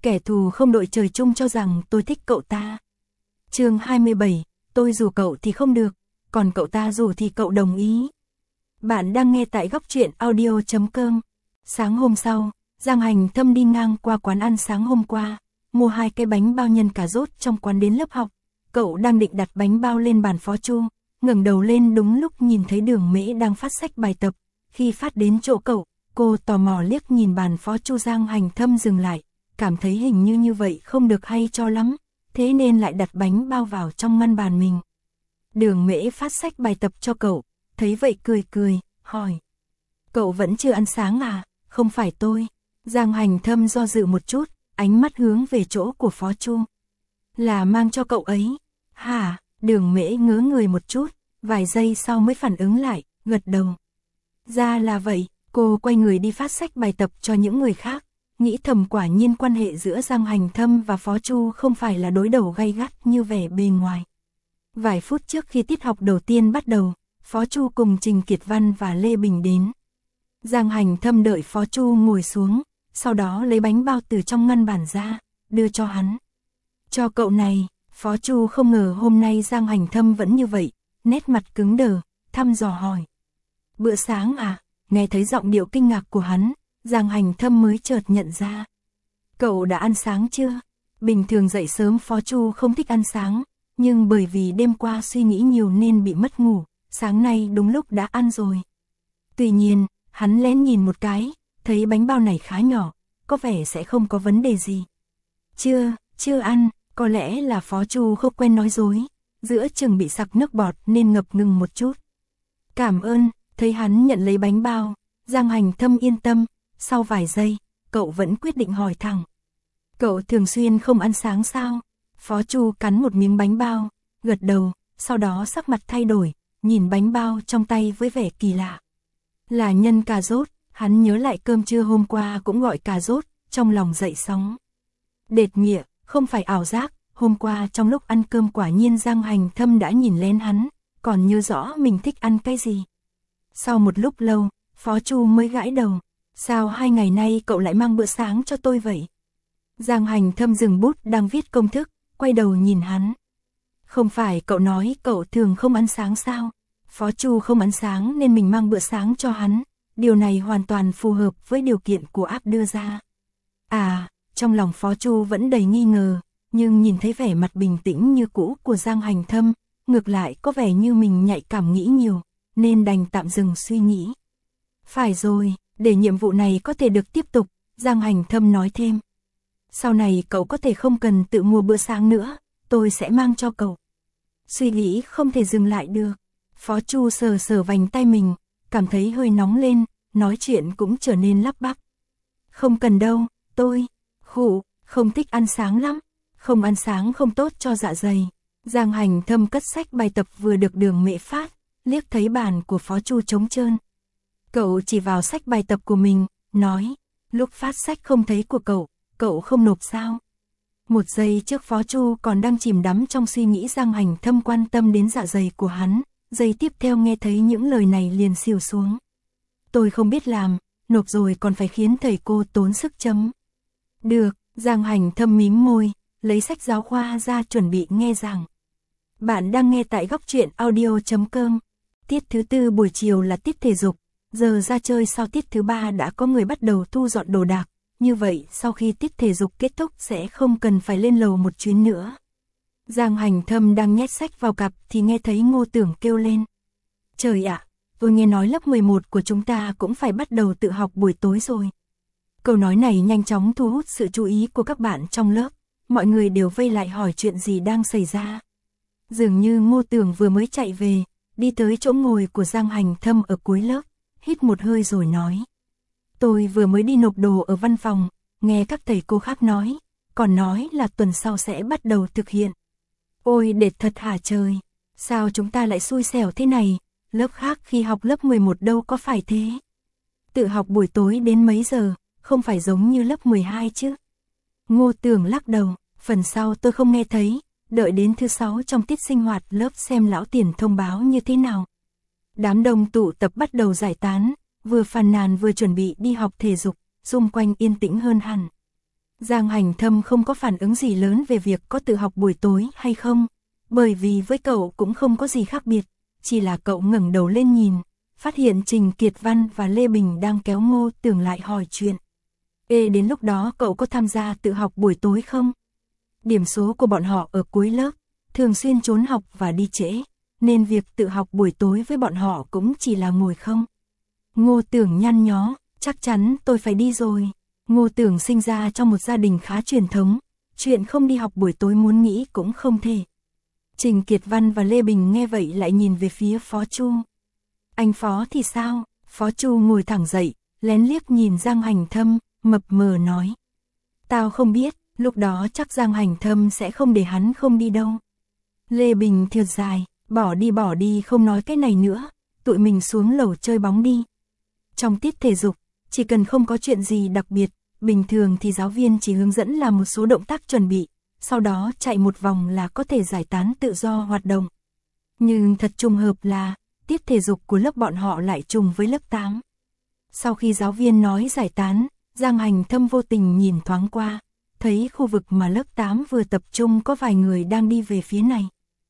kẻ thù không đội trời chung cho rằng tôi thích cậu ta. Chương 27, tôi rủ cậu thì không được, còn cậu ta rủ thì cậu đồng ý. Bạn đang nghe tại góc truyện audio.com. Sáng hôm sau, Giang Hành Thâm đi ngang qua quán ăn sáng hôm qua, mua 2 cái bánh bao nhân cà rốt trong quán đến lớp học. Cậu đang định đặt bánh bao lên bàn Phó Chu, ngẩng đầu lên đúng lúc nhìn thấy Đường Mễ đang phát sách bài tập. Khi phát đến chỗ cậu, cô tò mò liếc nhìn bàn Phó Chu. Giang Hành Thâm dừng lại, cảm thấy hình như vậy không được hay cho lắm, thế nên lại đặt bánh bao vào trong ngăn bàn mình. Đường Mễ phát sách bài tập cho cậu, thấy vậy cười, hỏi. Cậu vẫn chưa ăn sáng à? Không phải tôi. Giang Hành Thâm do dự một chút, ánh mắt hướng về chỗ của Phó Chu. Là mang cho cậu ấy. Hả? Đường Mễ ngớ người một chút, vài giây sau mới phản ứng lại, gật đầu. Ra là vậy, cô quay người đi phát sách bài tập cho những người khác, nghĩ thầm quả nhiên quan hệ giữa Giang Hành Thâm và Phó Chu không phải là đối đầu gay gắt như vẻ bề ngoài. Vài phút trước khi tiết học đầu tiên bắt đầu, Phó Chu cùng Trình Kiệt Văn và Lê Bình đến. Giang Hành Thâm đợi Phó Chu ngồi xuống, sau đó lấy bánh bao từ trong ngăn bàn ra, đưa cho hắn. Cho cậu này. Phó Chu không ngờ hôm nay Giang Hành Thâm vẫn như vậy, nét mặt cứng đờ, thăm dò hỏi. Bữa sáng à? Nghe thấy giọng điệu kinh ngạc của hắn, Giang Hành Thâm mới chợt nhận ra. Cậu đã ăn sáng chưa? Bình thường dậy sớm Phó Chu không thích ăn sáng, nhưng bởi vì đêm qua suy nghĩ nhiều nên bị mất ngủ, sáng nay đúng lúc đã ăn rồi. Tuy nhiên, hắn lén nhìn một cái, thấy bánh bao này khá nhỏ, có vẻ sẽ không có vấn đề gì. Chưa ăn. Có lẽ là Phó Chu không quen nói dối, giữa chừng bị sặc nước bọt nên ngập ngừng một chút. Cảm ơn, thấy hắn nhận lấy bánh bao, Giang Hành Thâm yên tâm, sau vài giây, cậu vẫn quyết định hỏi thẳng. Cậu thường xuyên không ăn sáng sao? Phó Chu cắn một miếng bánh bao, gật đầu, sau đó sắc mặt thay đổi, nhìn bánh bao trong tay với vẻ kỳ lạ. Là nhân cà rốt, hắn nhớ lại cơm trưa hôm qua cũng gọi cà rốt, trong lòng dậy sóng. Đệt nghĩa. Không phải ảo giác, hôm qua trong lúc ăn cơm quả nhiên Giang Hành Thâm đã nhìn lên hắn, còn nhớ rõ mình thích ăn cái gì. Sau một lúc lâu, Phó Chu mới gãi đầu. Sao 2 ngày nay cậu lại mang bữa sáng cho tôi vậy? Giang Hành Thâm dừng bút đang viết công thức, quay đầu nhìn hắn. Không phải cậu nói cậu thường không ăn sáng sao? Phó Chu không ăn sáng nên mình mang bữa sáng cho hắn. Điều này hoàn toàn phù hợp với điều kiện của app đưa ra. À... Trong lòng Phó Chu vẫn đầy nghi ngờ, nhưng nhìn thấy vẻ mặt bình tĩnh như cũ của Giang Hành Thâm, ngược lại có vẻ như mình nhạy cảm nghĩ nhiều, nên đành tạm dừng suy nghĩ. Phải rồi, để nhiệm vụ này có thể được tiếp tục, Giang Hành Thâm nói thêm. Sau này cậu có thể không cần tự mua bữa sáng nữa, tôi sẽ mang cho cậu. Suy nghĩ không thể dừng lại được. Phó Chu sờ vành tay mình, cảm thấy hơi nóng lên, nói chuyện cũng trở nên lắp bắp. Không cần đâu, tôi... không thích ăn sáng lắm, không ăn sáng không tốt cho dạ dày. Giang Hành Thâm cất sách bài tập vừa được Đường Mễ phát, liếc thấy bàn của Phó Chu trống trơn. Cậu chỉ vào sách bài tập của mình, nói, lúc phát sách không thấy của cậu không nộp sao? Một giây trước Phó Chu còn đang chìm đắm trong suy nghĩ Giang Hành Thâm quan tâm đến dạ dày của hắn, giây tiếp theo nghe thấy những lời này liền xỉu xuống. Tôi không biết làm, nộp rồi còn phải khiến thầy cô tốn sức chấm. Được, Giang Hành Thâm mím môi, lấy sách giáo khoa ra chuẩn bị nghe giảng. Bạn đang nghe tại góc truyện audio.com. Tiết thứ 4 buổi chiều là tiết thể dục, giờ ra chơi sau tiết thứ 3 đã có người bắt đầu thu dọn đồ đạc, như vậy sau khi tiết thể dục kết thúc sẽ không cần phải lên lầu một chuyến nữa. Giang Hành Thâm đang nhét sách vào cặp thì nghe thấy Ngô Tưởng kêu lên. Trời ạ, tôi nghe nói lớp 11 của chúng ta cũng phải bắt đầu tự học buổi tối rồi. Câu nói này nhanh chóng thu hút sự chú ý của các bạn trong lớp, mọi người đều vây lại hỏi chuyện gì đang xảy ra. Dường như Ngô Tưởng vừa mới chạy về, đi tới chỗ ngồi của Giang Hành Thâm ở cuối lớp, hít một hơi rồi nói. Tôi vừa mới đi nộp đồ ở văn phòng, nghe các thầy cô khác nói, còn nói là tuần sau sẽ bắt đầu thực hiện. Ôi đệt thật hả trời, sao chúng ta lại xui xẻo thế này, lớp khác khi học lớp 11 đâu có phải thế. Tự học buổi tối đến mấy giờ, không phải giống như lớp 12 chứ. Ngô Tưởng lắc đầu, phần sau tôi không nghe thấy, đợi đến thứ 6 trong tiết sinh hoạt lớp xem lão Tiền thông báo như thế nào. Đám đông tụ tập bắt đầu giải tán, vừa phàn nàn vừa chuẩn bị đi học thể dục, xung quanh yên tĩnh hơn hẳn. Giang Hành Thâm không có phản ứng gì lớn về việc có tự học buổi tối hay không, bởi vì với cậu cũng không có gì khác biệt, chỉ là cậu ngẩng đầu lên nhìn, phát hiện Trình Kiệt Văn và Lê Bình đang kéo Ngô Tưởng lại hỏi chuyện. Ê, đến lúc đó cậu có tham gia tự học buổi tối không? Điểm số của bọn họ ở cuối lớp, thường xuyên trốn học và đi trễ, nên việc tự học buổi tối với bọn họ cũng chỉ là ngồi không. Ngô Tưởng nhăn nhó, chắc chắn tôi phải đi rồi. Ngô Tưởng sinh ra trong một gia đình khá truyền thống, chuyện không đi học buổi tối muốn nghĩ cũng không thể. Trình Kiệt Văn và Lê Bình nghe vậy lại nhìn về phía Phó Chu. Anh Phó thì sao? Phó Chu ngồi thẳng dậy, lén liếc nhìn Giang Hành Thâm, mập mờ nói. Tao không biết, lúc đó chắc Giang Hành Thâm sẽ không để hắn không đi đâu. Lê Bình thở dài, bỏ đi không nói cái này nữa, tụi mình xuống lầu chơi bóng đi. Trong tiết thể dục, chỉ cần không có chuyện gì đặc biệt, bình thường thì giáo viên chỉ hướng dẫn làm một số động tác chuẩn bị, sau đó chạy một vòng là có thể giải tán tự do hoạt động. Nhưng thật trùng hợp là, tiết thể dục của lớp bọn họ lại trùng với lớp 8. Sau khi giáo viên nói giải tán, Giang Hành Thâm vô tình nhìn thoáng qua, thấy khu vực mà lớp 8 vừa tập trung có vài người đang đi về phía này.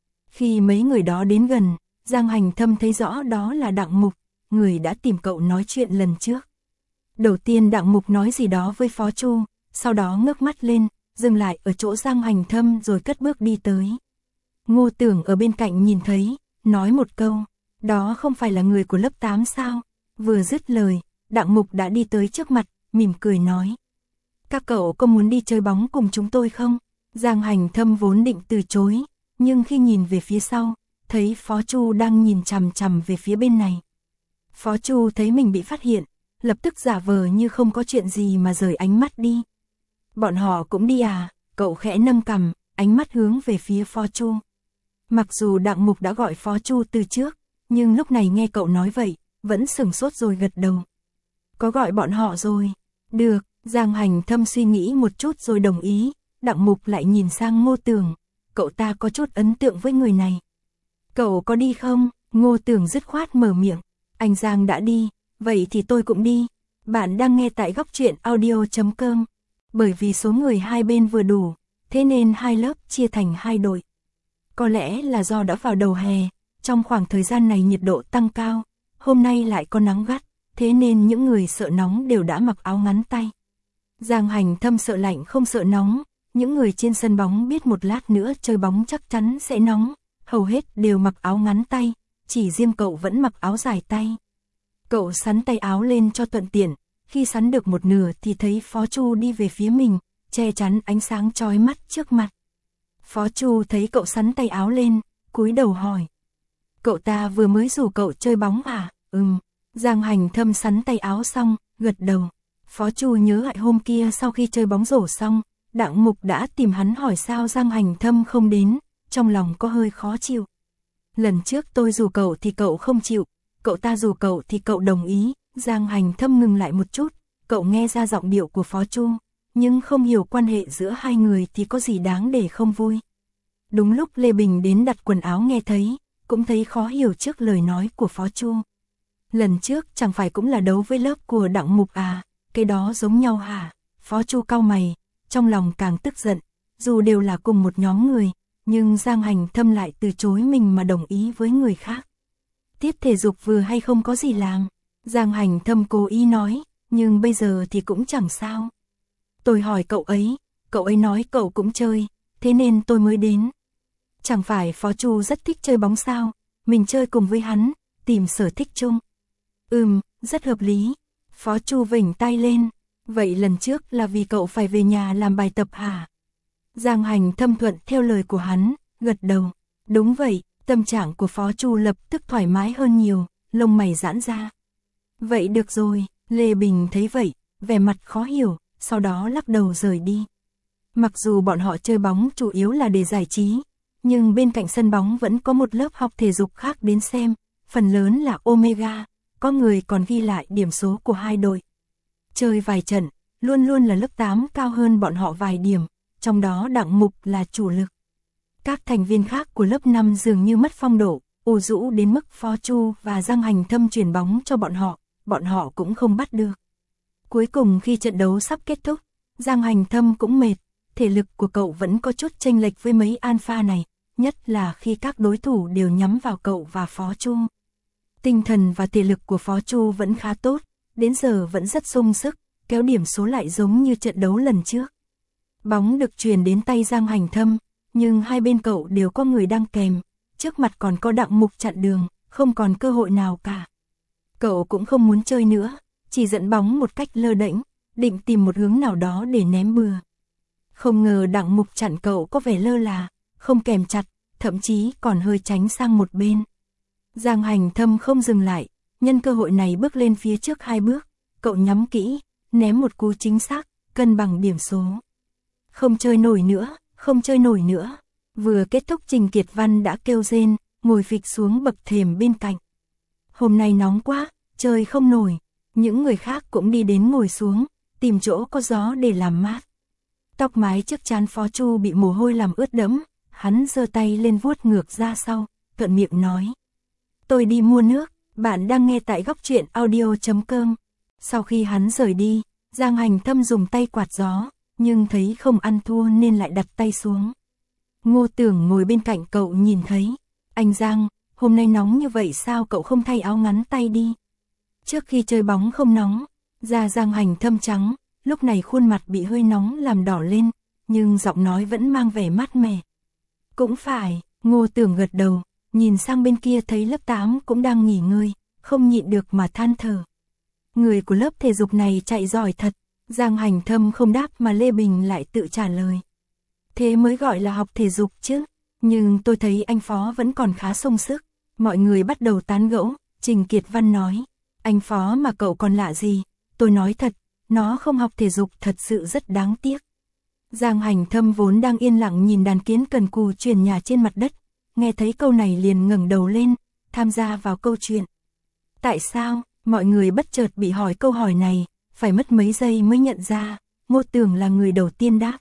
Khi mấy người đó đến gần, Giang Hành Thâm thấy rõ đó là Đặng Mục, người đã tìm cậu nói chuyện lần trước. Đầu tiên Đặng Mục nói gì đó với Phó Chu, sau đó ngước mắt lên, dừng lại ở chỗ Giang Hành Thâm rồi cất bước đi tới. Ngô Tưởng ở bên cạnh nhìn thấy, nói một câu, đó không phải là người của lớp 8 sao? Vừa dứt lời, Đặng Mục đã đi tới trước mặt, mỉm cười nói. Các cậu có muốn đi chơi bóng cùng chúng tôi không? Giang Hành Thâm vốn định từ chối, nhưng khi nhìn về phía sau, thấy Phó Chu đang nhìn chằm chằm về phía bên này. Phó Chu thấy mình bị phát hiện, lập tức giả vờ như không có chuyện gì mà rời ánh mắt đi. Bọn họ cũng đi à? Cậu khẽ nâng cằm, ánh mắt hướng về phía Phó Chu. Mặc dù Đặng Mục đã gọi Phó Chu từ trước, nhưng lúc này nghe cậu nói vậy, vẫn sửng sốt rồi gật đầu. Có gọi bọn họ rồi. Được, Giang Hành Thâm suy nghĩ một chút rồi đồng ý. Đặng Mục lại nhìn sang Ngô Tưởng. Cậu ta có chút ấn tượng với người này. Cậu có đi không? Ngô Tưởng dứt khoát mở miệng. Anh Giang đã đi, vậy thì tôi cũng đi. Bạn đang nghe tại góc truyện audio.com. Bởi vì số người hai bên vừa đủ, thế nên hai lớp chia thành hai đội. Có lẽ là do đã vào đầu hè, trong khoảng thời gian này nhiệt độ tăng cao, hôm nay lại có nắng gắt, thế nên những người sợ nóng đều đã mặc áo ngắn tay. Giang Hành Thâm sợ lạnh không sợ nóng, những người trên sân bóng biết một lát nữa chơi bóng chắc chắn sẽ nóng, hầu hết đều mặc áo ngắn tay, chỉ riêng cậu vẫn mặc áo dài tay. Cậu sắn tay áo lên cho thuận tiện, khi sắn được một nửa thì thấy Phó Chu đi về phía mình, che chắn ánh sáng chói mắt trước mặt. Phó Chu thấy cậu sắn tay áo lên, cúi đầu hỏi. Cậu ta vừa mới rủ cậu chơi bóng à? Giang Hành Thâm sắn tay áo xong, gật đầu. Phó Chu nhớ lại hôm kia sau khi chơi bóng rổ xong, Đặng Mục đã tìm hắn hỏi sao Giang Hành Thâm không đến, trong lòng có hơi khó chịu. Lần trước tôi rủ cậu thì cậu không chịu, cậu ta rủ cậu thì cậu đồng ý. Giang Hành Thâm ngừng lại một chút, cậu nghe ra giọng điệu của Phó Chu, nhưng không hiểu quan hệ giữa hai người thì có gì đáng để không vui. Đúng lúc Lê Bình đến đặt quần áo nghe thấy, cũng thấy khó hiểu trước lời nói của Phó Chu. Lần trước chẳng phải cũng là đấu với lớp của Đặng Mục à, cái đó giống nhau hả? Phó Chu cau mày, trong lòng càng tức giận, dù đều là cùng một nhóm người, nhưng Giang Hành Thâm lại từ chối mình mà đồng ý với người khác. Tiết thể dục vừa hay không có gì làm, Giang Hành Thâm cố ý nói, nhưng bây giờ thì cũng chẳng sao. Tôi hỏi cậu ấy nói cậu cũng chơi, thế nên tôi mới đến. Chẳng phải Phó Chu rất thích chơi bóng sao, mình chơi cùng với hắn, tìm sở thích chung. Rất hợp lý. Phó Chu vểnh tay lên, vậy lần trước là vì cậu phải về nhà làm bài tập hả? Giang Hành Thâm thuận theo lời của hắn, gật đầu. Đúng vậy, tâm trạng của Phó Chu lập tức thoải mái hơn nhiều, lông mày giãn ra. Vậy được rồi, Lê Bình thấy vậy, vẻ mặt khó hiểu, sau đó lắc đầu rời đi. Mặc dù bọn họ chơi bóng chủ yếu là để giải trí, nhưng bên cạnh sân bóng vẫn có một lớp học thể dục khác đến xem, phần lớn là Omega, có người còn ghi lại điểm số của hai đội. Chơi vài trận, luôn luôn là lớp 8 cao hơn bọn họ vài điểm, trong đó Đặng Mục là chủ lực. Các thành viên khác của lớp 5 dường như mất phong độ, ù rũ đến mức Phó Chu và Giang Hành Thâm chuyển bóng cho bọn họ cũng không bắt được. Cuối cùng khi trận đấu sắp kết thúc, Giang Hành Thâm cũng mệt, thể lực của cậu vẫn có chút chênh lệch với mấy alpha này, nhất là khi các đối thủ đều nhắm vào cậu và Phó Chu. Tinh thần và thể lực của Phó Chu vẫn khá tốt, đến giờ vẫn rất sung sức, kéo điểm số lại giống như trận đấu lần trước. Bóng được truyền đến tay Giang Hành Thâm, nhưng hai bên cậu đều có người đang kèm, trước mặt còn có Đặng Mục chặn đường, không còn cơ hội nào cả. Cậu cũng không muốn chơi nữa, chỉ dẫn bóng một cách lơ đễnh, định tìm một hướng nào đó để ném bừa. Không ngờ Đặng Mục chặn cậu có vẻ lơ là, không kèm chặt, thậm chí còn hơi tránh sang một bên. Giang Hành Thâm không dừng lại, nhân cơ hội này bước lên phía trước 2 bước, cậu nhắm kỹ, ném một cú chính xác, cân bằng điểm số. Không chơi nổi nữa, không chơi nổi nữa. Vừa kết thúc Trình Kiệt Văn đã kêu rên, ngồi phịch xuống bậc thềm bên cạnh. Hôm nay nóng quá, chơi không nổi. Những người khác cũng đi đến ngồi xuống, tìm chỗ có gió để làm mát. Tóc mái trước trán Phó Chu bị mồ hôi làm ướt đẫm, hắn giơ tay lên vuốt ngược ra sau, cận miệng nói. Tôi đi mua nước, bạn đang nghe tại góc truyện audio.com. Sau khi hắn rời đi, Giang Hành Thâm dùng tay quạt gió, nhưng thấy không ăn thua nên lại đặt tay xuống. Ngô Tưởng ngồi bên cạnh cậu nhìn thấy. Anh Giang, hôm nay nóng như vậy sao cậu không thay áo ngắn tay đi? Trước khi chơi bóng không nóng, da Giang Hành Thâm trắng, lúc này khuôn mặt bị hơi nóng làm đỏ lên, nhưng giọng nói vẫn mang vẻ mát mẻ. Cũng phải, Ngô Tưởng gật đầu, nhìn sang bên kia thấy lớp 8 cũng đang nghỉ ngơi, không nhịn được mà than thở. Người của lớp thể dục này chạy giỏi thật. Giang Hành Thâm không đáp mà Lê Bình lại tự trả lời. Thế mới gọi là học thể dục chứ. Nhưng tôi thấy anh Phó vẫn còn khá sung sức. Mọi người bắt đầu tán gẫu. Trình Kiệt Văn nói. Anh Phó mà cậu còn lạ gì? Tôi nói thật, nó không học thể dục thật sự rất đáng tiếc. Giang Hành Thâm vốn đang yên lặng nhìn đàn kiến cần cù chuyển nhà trên mặt đất. Nghe thấy câu này liền ngẩng đầu lên, tham gia vào câu chuyện. Tại sao? Mọi người bất chợt bị hỏi câu hỏi này, phải mất mấy giây mới nhận ra, Ngô Tưởng là người đầu tiên đáp.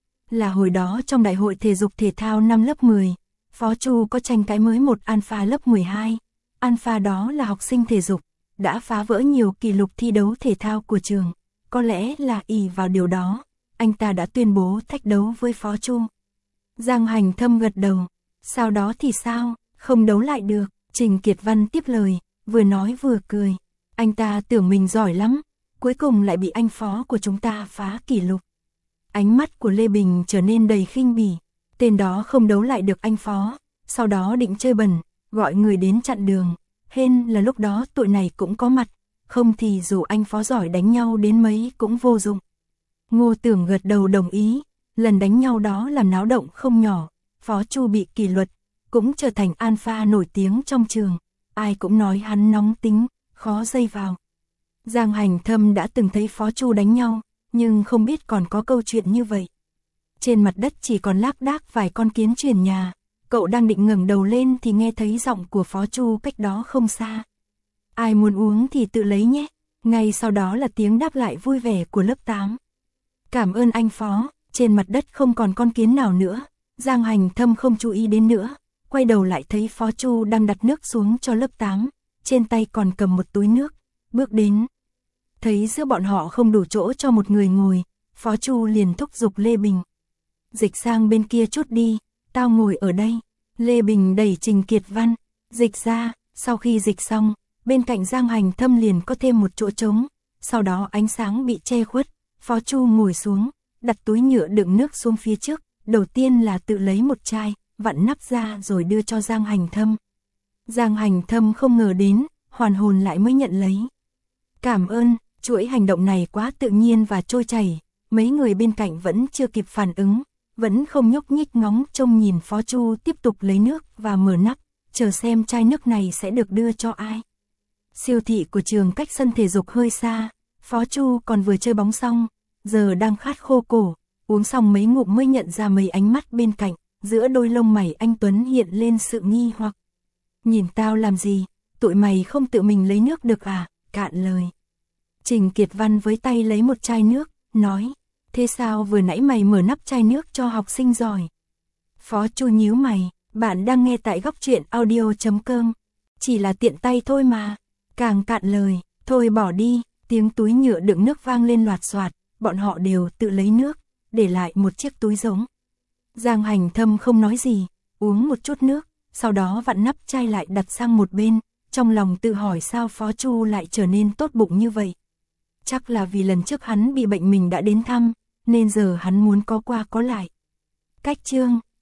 Là hồi đó trong đại hội thể dục thể thao năm lớp 10, Phó Chu có tranh cãi mới một alpha lớp 12. Alpha đó là học sinh thể dục, đã phá vỡ nhiều kỷ lục thi đấu thể thao của trường. Có lẽ là ỷ vào điều đó, anh ta đã tuyên bố thách đấu với Phó Chu. Giang Hành Thâm gật đầu. Sau đó thì sao, không đấu lại được, Trình Kiệt Văn tiếp lời, vừa nói vừa cười. Anh ta tưởng mình giỏi lắm, cuối cùng lại bị anh Phó của chúng ta phá kỷ lục. Ánh mắt của Lê Bình trở nên đầy khinh bỉ, tên đó không đấu lại được anh Phó, sau đó định chơi bẩn, gọi người đến chặn đường. Hên là lúc đó tụi này cũng có mặt, không thì dù anh Phó giỏi đánh nhau đến mấy cũng vô dụng. Ngô Tưởng gật đầu đồng ý, lần đánh nhau đó làm náo động không nhỏ, Phó Chu bị kỷ luật, cũng trở thành alpha nổi tiếng trong trường, ai cũng nói hắn nóng tính, khó dây vào. Giang Hành Thâm đã từng thấy Phó Chu đánh nhau, nhưng không biết còn có câu chuyện như vậy. Trên mặt đất chỉ còn lác đác vài con kiến chuyển nhà, cậu đang định ngẩng đầu lên thì nghe thấy giọng của Phó Chu cách đó không xa. Ai muốn uống thì tự lấy nhé. Ngay sau đó là tiếng đáp lại vui vẻ của lớp 8. Cảm ơn anh Phó, trên mặt đất không còn con kiến nào nữa. Giang Hành Thâm không chú ý đến nữa, quay đầu lại thấy Phó Chu đang đặt nước xuống cho lớp 8, trên tay còn cầm một túi nước, bước đến. Thấy giữa bọn họ không đủ chỗ cho một người ngồi, Phó Chu liền thúc giục Lê Bình. Dịch sang bên kia chút đi, tao ngồi ở đây. Lê Bình đẩy Trình Kiệt Văn, dịch ra, sau khi dịch xong, bên cạnh Giang Hành Thâm liền có thêm một chỗ trống, sau đó ánh sáng bị che khuất, Phó Chu ngồi xuống, đặt túi nhựa đựng nước xuống phía trước, đầu tiên là tự lấy một chai, vặn nắp ra rồi đưa cho Giang Hành Thâm. Giang Hành Thâm không ngờ đến, hoàn hồn lại mới nhận lấy. Cảm ơn, chuỗi hành động này quá tự nhiên và trôi chảy, mấy người bên cạnh vẫn chưa kịp phản ứng, vẫn không nhúc nhích ngóng trông nhìn Phó Chu tiếp tục lấy nước và mở nắp, chờ xem chai nước này sẽ được đưa cho ai. Siêu thị của trường cách sân thể dục hơi xa, Phó Chu còn vừa chơi bóng xong, giờ đang khát khô cổ, uống xong mấy ngụm mới nhận ra mấy ánh mắt bên cạnh, giữa đôi lông mày anh Tuấn hiện lên sự nghi hoặc. Nhìn tao làm gì, tụi mày không tự mình lấy nước được à, cạn lời. Trình Kiệt Văn với tay lấy một chai nước, nói, thế sao vừa nãy mày mở nắp chai nước cho học sinh giỏi? Phó Chu nhíu mày, bạn đang nghe tại góc truyện audio.com, chỉ là tiện tay thôi mà, càng cạn lời, thôi bỏ đi, tiếng túi nhựa đựng nước vang lên loạt xoạt, bọn họ đều tự lấy nước, để lại một chiếc túi giống. Giang Hành Thâm không nói gì, uống một chút nước, sau đó vặn nắp chai lại đặt sang một bên, trong lòng tự hỏi sao Phó Chu lại trở nên tốt bụng như vậy. Chắc là vì lần trước hắn bị bệnh mình đã đến thăm, nên giờ hắn muốn có qua có lại. Cách chương